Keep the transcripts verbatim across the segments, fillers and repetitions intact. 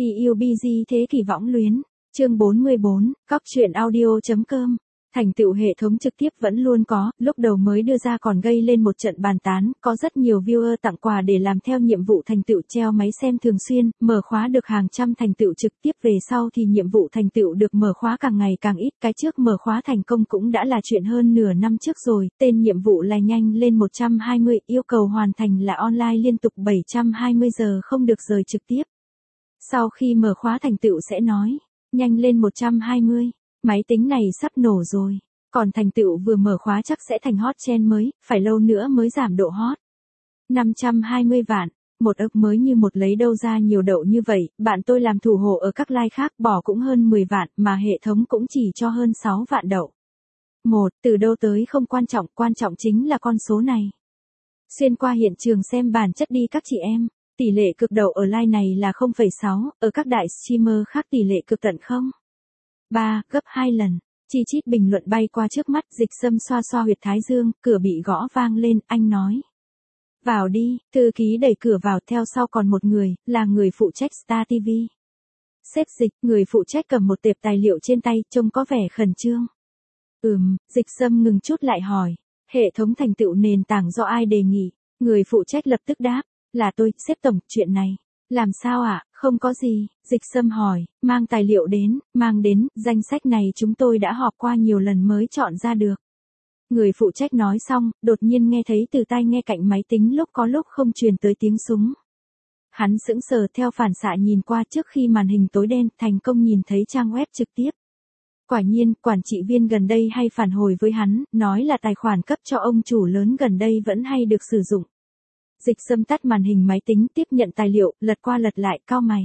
pê u bê giê thế kỷ võng luyến, chương bốn mươi bốn, cóc truyện audio.com. Thành tựu hệ thống trực tiếp vẫn luôn có, lúc đầu mới đưa ra còn gây lên một trận bàn tán, có rất nhiều viewer tặng quà để làm theo nhiệm vụ thành tựu treo máy xem thường xuyên, mở khóa được hàng trăm thành tựu trực tiếp, về sau thì nhiệm vụ thành tựu được mở khóa càng ngày càng ít, cái trước mở khóa thành công cũng đã là chuyện hơn nửa năm trước rồi, tên nhiệm vụ là nhanh lên một trăm hai mươi, yêu cầu hoàn thành là online liên tục bảy trăm hai mươi giờ không được rời trực tiếp. Sau khi mở khóa thành tựu sẽ nói, nhanh lên một trăm hai mươi. Máy tính này sắp nổ rồi, còn thành tựu vừa mở khóa chắc sẽ thành hot trend mới, phải lâu nữa mới giảm độ hot. năm trăm hai mươi vạn, một ức mới như một lấy đâu ra nhiều đậu như vậy, bạn tôi làm thủ hộ ở các like khác bỏ cũng hơn mười vạn, mà hệ thống cũng chỉ cho hơn sáu vạn đậu. Một, từ đâu tới không quan trọng, quan trọng chính là con số này. Xuyên qua hiện trường xem bản chất đi các chị em, tỷ lệ cực đậu ở like này là không phẩy sáu, ở các đại streamer khác tỷ lệ cực tận không. ba, gấp hai lần. Chi chít bình luận bay qua trước mắt, Dịch Sâm xoa xoa huyệt thái dương, cửa bị gõ vang lên, anh nói. Vào đi, thư ký đẩy cửa vào, theo sau còn một người, là người phụ trách Star ti vi. Sếp Dịch, người phụ trách cầm một tệp tài liệu trên tay, trông có vẻ khẩn trương. Ừm, Dịch Sâm ngừng chút lại hỏi. Hệ thống thành tựu nền tảng do ai đề nghị? Người phụ trách lập tức đáp. Là tôi, sếp tổng, chuyện này. Làm sao ạ? À? Không có gì, Dịch Sâm hỏi, mang tài liệu đến, mang đến, danh sách này chúng tôi đã họp qua nhiều lần mới chọn ra được. Người phụ trách nói xong, đột nhiên nghe thấy từ tai nghe cạnh máy tính lúc có lúc không truyền tới tiếng súng. Hắn sững sờ theo phản xạ nhìn qua trước khi màn hình tối đen, thành công nhìn thấy trang web trực tiếp. Quả nhiên, quản trị viên gần đây hay phản hồi với hắn, nói là tài khoản cấp cho ông chủ lớn gần đây vẫn hay được sử dụng. Dịch Sâm tắt màn hình máy tính, tiếp nhận tài liệu, lật qua lật lại, cau mày.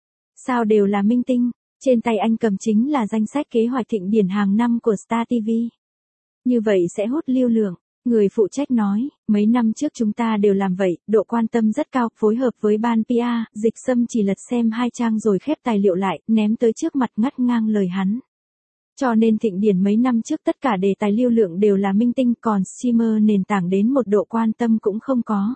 Sao đều là minh tinh, trên tay anh cầm chính là danh sách kế hoạch thịnh điển hàng năm của Star ti vi. Như vậy sẽ hút lưu lượng, người phụ trách nói, mấy năm trước chúng ta đều làm vậy, độ quan tâm rất cao, phối hợp với ban pê e, Dịch Sâm chỉ lật xem hai trang rồi khép tài liệu lại, ném tới trước mặt ngắt ngang lời hắn. Cho nên thịnh điển mấy năm trước tất cả đề tài lưu lượng đều là minh tinh, còn streamer nền tảng đến một độ quan tâm cũng không có.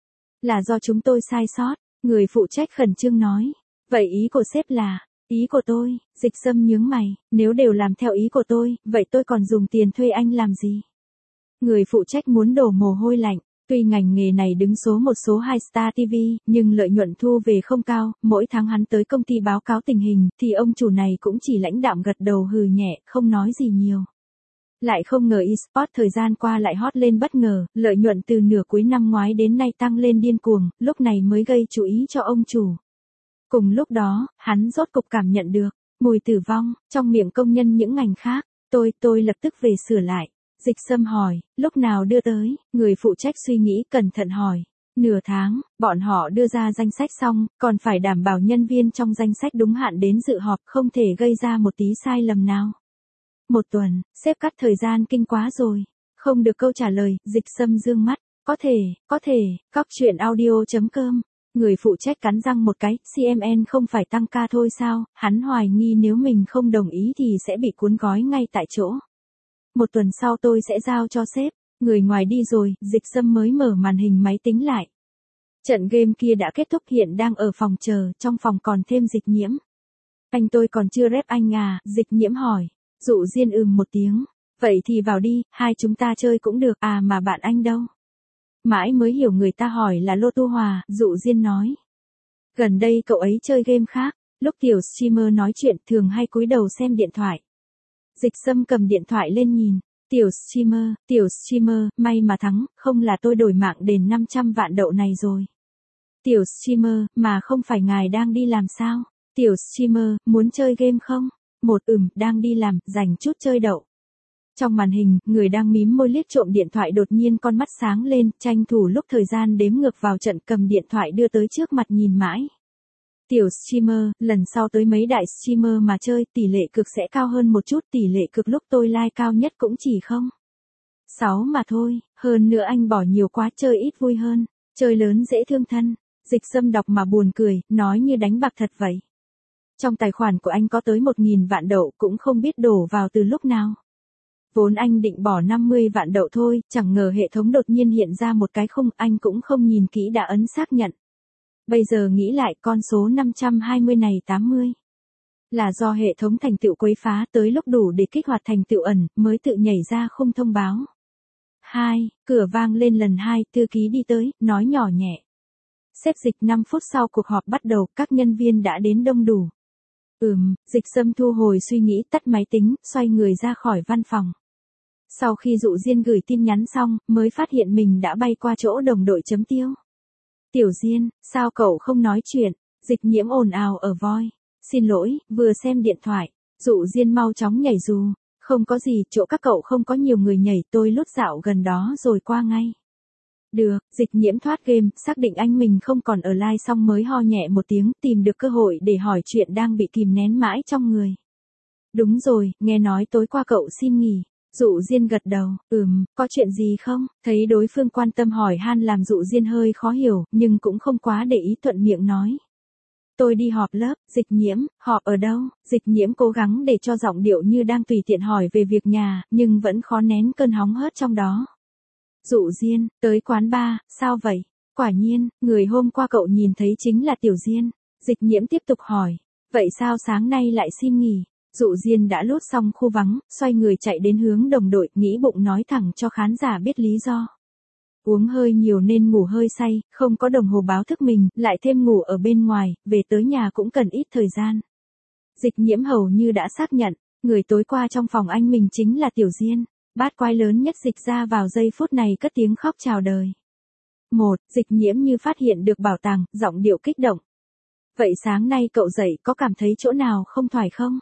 Là do chúng tôi sai sót, người phụ trách khẩn trương nói. Vậy ý của sếp là, ý của tôi, Dịch Sâm nhướng mày, nếu đều làm theo ý của tôi, vậy tôi còn dùng tiền thuê anh làm gì? Người phụ trách muốn đổ mồ hôi lạnh, tuy ngành nghề này đứng số một số hai Star ti vi, nhưng lợi nhuận thu về không cao, mỗi tháng hắn tới công ty báo cáo tình hình, thì ông chủ này cũng chỉ lãnh đạm gật đầu hừ nhẹ, không nói gì nhiều. Lại không ngờ eSports thời gian qua lại hot lên bất ngờ, lợi nhuận từ nửa cuối năm ngoái đến nay tăng lên điên cuồng, lúc này mới gây chú ý cho ông chủ. Cùng lúc đó, hắn rốt cục cảm nhận được mùi tử vong trong miệng công nhân những ngành khác. Tôi, tôi lập tức về sửa lại. Dịch Sâm hỏi, lúc nào đưa tới? Người phụ trách suy nghĩ cẩn thận hỏi. Nửa tháng, bọn họ đưa ra danh sách xong, còn phải đảm bảo nhân viên trong danh sách đúng hạn đến dự họp, không thể gây ra một tí sai lầm nào. Một tuần, sếp cắt thời gian kinh quá rồi. Không được câu trả lời, Dịch Sâm dương mắt. Có thể, có thể, cóc truyện audio.com. Người phụ trách cắn răng một cái, xê em en không phải tăng ca thôi sao, hắn hoài nghi nếu mình không đồng ý thì sẽ bị cuốn gói ngay tại chỗ. Một tuần sau tôi sẽ giao cho sếp, người ngoài đi rồi, Dịch Sâm mới mở màn hình máy tính lại. Trận game kia đã kết thúc, hiện đang ở phòng chờ, trong phòng còn thêm Dịch Nhiễm. Anh tôi còn chưa rep anh à, Dịch Nhiễm hỏi. Dụ Diên ừm một tiếng. Vậy thì vào đi, hai chúng ta chơi cũng được, à mà bạn anh đâu? Mãi mới hiểu người ta hỏi là Lô Tu Hòa, Dụ Diên nói. Gần đây cậu ấy chơi game khác, lúc tiểu streamer nói chuyện thường hay cúi đầu xem điện thoại. Dịch Sâm cầm điện thoại lên nhìn. Tiểu streamer, tiểu streamer, may mà thắng, không là tôi đổi mạng đền năm trăm vạn đậu này rồi. Tiểu streamer, mà không phải ngài đang đi làm sao? Tiểu streamer, muốn chơi game không? Một ừm, đang đi làm, dành chút chơi đậu. Trong màn hình, người đang mím môi liếc trộm điện thoại đột nhiên con mắt sáng lên, tranh thủ lúc thời gian đếm ngược vào trận cầm điện thoại đưa tới trước mặt nhìn mãi. Tiểu streamer, lần sau tới mấy đại streamer mà chơi, tỷ lệ cực sẽ cao hơn một chút, tỷ lệ cực lúc tôi like cao nhất cũng chỉ không. Sáu mà thôi, hơn nữa anh bỏ nhiều quá, chơi ít vui hơn, chơi lớn dễ thương thân. Dịch Sâm đọc mà buồn cười, nói như đánh bạc thật vậy. Trong tài khoản của anh có tới một nghìn vạn đậu, cũng không biết đổ vào từ lúc nào. Vốn anh định bỏ năm mươi vạn đậu thôi, chẳng ngờ hệ thống đột nhiên hiện ra một cái khung, anh cũng không nhìn kỹ đã ấn xác nhận. Bây giờ nghĩ lại con số năm trăm hai mươi này tám mươi. Là do hệ thống thành tựu quấy phá tới lúc đủ để kích hoạt thành tựu ẩn, mới tự nhảy ra không thông báo. hai. Cửa vang lên lần hai, thư ký đi tới, nói nhỏ nhẹ. Xếp Dịch năm phút sau cuộc họp bắt đầu, các nhân viên đã đến đông đủ. Ừm, Dịch Sâm thu hồi suy nghĩ, tắt máy tính, xoay người ra khỏi văn phòng. Sau khi Dụ Diên gửi tin nhắn xong, mới phát hiện mình đã bay qua chỗ đồng đội chấm tiêu. Tiểu Diên, sao cậu không nói chuyện? Dịch Nhiễm ồn ào ở voi. Xin lỗi, vừa xem điện thoại. Dụ Diên mau chóng nhảy dù. Không có gì, chỗ các cậu không có nhiều người nhảy, tôi lút dạo gần đó rồi qua ngay. Được, Dịch Nhiễm thoát game, xác định anh mình không còn ở live xong mới ho nhẹ một tiếng, tìm được cơ hội để hỏi chuyện đang bị kìm nén mãi trong người. Đúng rồi, nghe nói tối qua cậu xin nghỉ. Dụ Diên gật đầu, ừm, có chuyện gì không? Thấy đối phương quan tâm hỏi han làm Dụ Diên hơi khó hiểu, nhưng cũng không quá để ý thuận miệng nói. Tôi đi họp lớp. Dịch Nhiễm, họp ở đâu? Dịch Nhiễm cố gắng để cho giọng điệu như đang tùy tiện hỏi về việc nhà, nhưng vẫn khó nén cơn hóng hớt trong đó. Dụ Diên, tới quán bar, sao vậy? Quả nhiên, người hôm qua cậu nhìn thấy chính là Tiểu Diên. Dịch Nhiễm tiếp tục hỏi, vậy sao sáng nay lại xin nghỉ? Dụ Diên đã lút xong khu vắng, xoay người chạy đến hướng đồng đội, nghĩ bụng nói thẳng cho khán giả biết lý do. Uống hơi nhiều nên ngủ hơi say, không có đồng hồ báo thức mình, lại thêm ngủ ở bên ngoài, về tới nhà cũng cần ít thời gian. Dịch Nhiễm hầu như đã xác nhận, người tối qua trong phòng anh mình chính là Tiểu Diên. Bát quái lớn nhất Dịch ra vào giây phút này cất tiếng khóc chào đời. Một, Dịch Nhiễm như phát hiện được bảo tàng, giọng điệu kích động. Vậy sáng nay cậu dậy có cảm thấy chỗ nào không thoải không?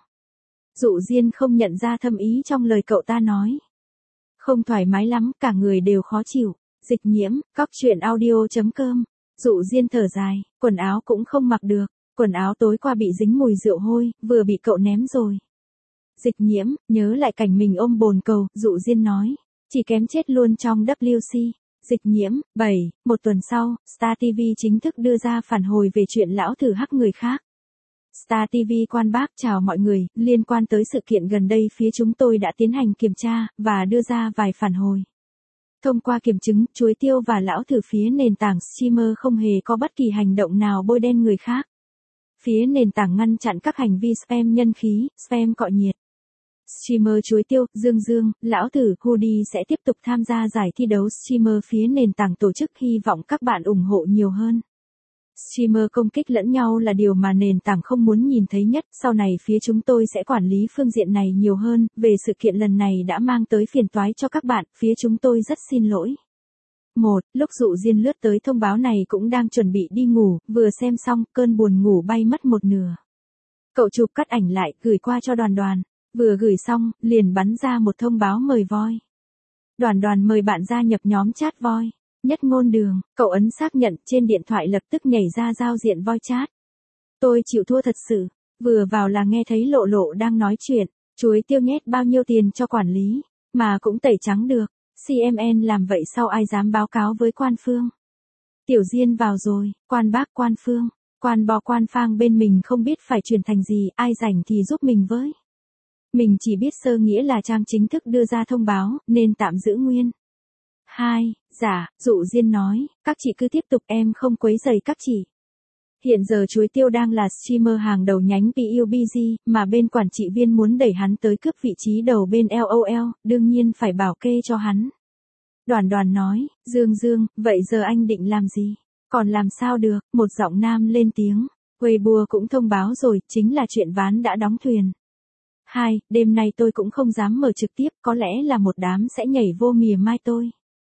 Dụ Diên không nhận ra thâm ý trong lời cậu ta nói. Không thoải mái lắm, cả người đều khó chịu. Dịch Nhiễm, cóc truyện audio chấm com. Dụ Diên thở dài, quần áo cũng không mặc được. Quần áo tối qua bị dính mùi rượu hôi, vừa bị cậu ném rồi. Dịch Nhiễm, nhớ lại cảnh mình ôm bồn cầu, Dụ Diên nói. Chỉ kém chết luôn trong W C. Dịch Nhiễm, bảy. Một tuần sau, Star ti vi chính thức đưa ra phản hồi về chuyện lão thử hắc người khác. Star ti vi quan bác chào mọi người, liên quan tới sự kiện gần đây phía chúng tôi đã tiến hành kiểm tra, và đưa ra vài phản hồi. Thông qua kiểm chứng, Chuối Tiêu và lão thử phía nền tảng streamer không hề có bất kỳ hành động nào bôi đen người khác. Phía nền tảng ngăn chặn các hành vi spam nhân khí, spam cọ nhiệt. Streamer Chuối Tiêu, Dương Dương, lão thử, Hoodie sẽ tiếp tục tham gia giải thi đấu streamer phía nền tảng tổ chức, hy vọng các bạn ủng hộ nhiều hơn. Streamer công kích lẫn nhau là điều mà nền tảng không muốn nhìn thấy nhất, sau này phía chúng tôi sẽ quản lý phương diện này nhiều hơn, về sự kiện lần này đã mang tới phiền toái cho các bạn, phía chúng tôi rất xin lỗi. Một, lúc Dụ Diên lướt tới thông báo này cũng đang chuẩn bị đi ngủ, vừa xem xong, cơn buồn ngủ bay mất một nửa. Cậu chụp cắt ảnh lại, gửi qua cho Đoàn Đoàn, vừa gửi xong, liền bắn ra một thông báo mời voi. Đoàn Đoàn mời bạn gia nhập nhóm chat voi. Nhất Ngôn Đường, cậu ấn xác nhận, trên điện thoại lập tức nhảy ra giao diện voi chat. Tôi chịu thua thật sự, vừa vào là nghe thấy Lộ Lộ đang nói chuyện, Chuối Tiêu nhét bao nhiêu tiền cho quản lý, mà cũng tẩy trắng được, xê em en làm vậy sao ai dám báo cáo với quan phương. Tiểu Diên vào rồi, quan bác quan phương, quan bò quan phang bên mình không biết phải chuyển thành gì, ai rảnh thì giúp mình với. Mình chỉ biết sơ nghĩa là trang chính thức đưa ra thông báo, nên tạm giữ nguyên. Hai, dạ, Dụ Diên nói, các chị cứ tiếp tục, em không quấy rầy các chị. Hiện giờ Chuối Tiêu đang là streamer hàng đầu nhánh pê u bê giê, mà bên quản trị viên muốn đẩy hắn tới cướp vị trí đầu bên lờ o lờ, đương nhiên phải bảo kê cho hắn. Đoàn Đoàn nói, Dương Dương, vậy giờ anh định làm gì? Còn làm sao được, một giọng nam lên tiếng. Weibo cũng thông báo rồi, chính là chuyện ván đã đóng thuyền. Hai, đêm nay tôi cũng không dám mở trực tiếp, có lẽ là một đám sẽ nhảy vô mỉa mai tôi.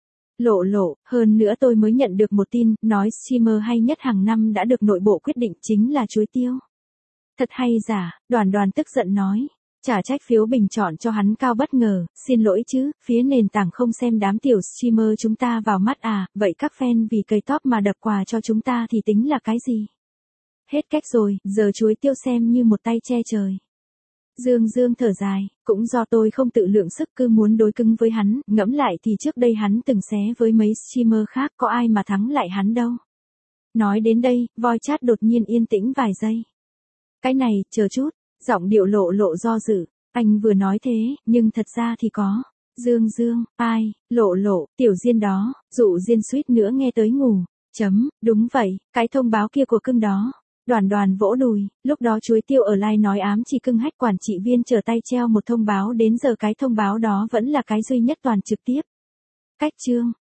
Lộ Lộ, hơn nữa tôi mới nhận được một tin, nói streamer hay nhất hàng năm đã được nội bộ quyết định chính là Chuối Tiêu. Thật hay giả, Đoàn Đoàn tức giận nói. Chả trách phiếu bình chọn cho hắn cao bất ngờ, xin lỗi chứ, phía nền tảng không xem đám tiểu streamer chúng ta vào mắt à, vậy các fan vì cây top mà đập quà cho chúng ta thì tính là cái gì? Hết cách rồi, giờ Chuối Tiêu xem như một tay che trời. Dương Dương thở dài, cũng do tôi không tự lượng sức cứ muốn đối cứng với hắn, ngẫm lại thì trước đây hắn từng xé với mấy streamer khác, có ai mà thắng lại hắn đâu. Nói đến đây, voi chat đột nhiên yên tĩnh vài giây. Cái này, chờ chút, giọng điệu Lộ Lộ do dự, anh vừa nói thế, nhưng thật ra thì có. Dương Dương, ai, Lộ Lộ, Tiểu Diên đó, Dụ Diên suýt nữa nghe tới ngủ. Chấm, đúng vậy, cái thông báo kia của cưng đó. Đoàn Đoàn vỗ đùi, lúc đó chuối tiêu ở live nói ám chỉ cưng hách quản trị viên trở tay treo một thông báo đến giờ cái thông báo đó vẫn là cái duy nhất Toàn trực tiếp. Cách chương.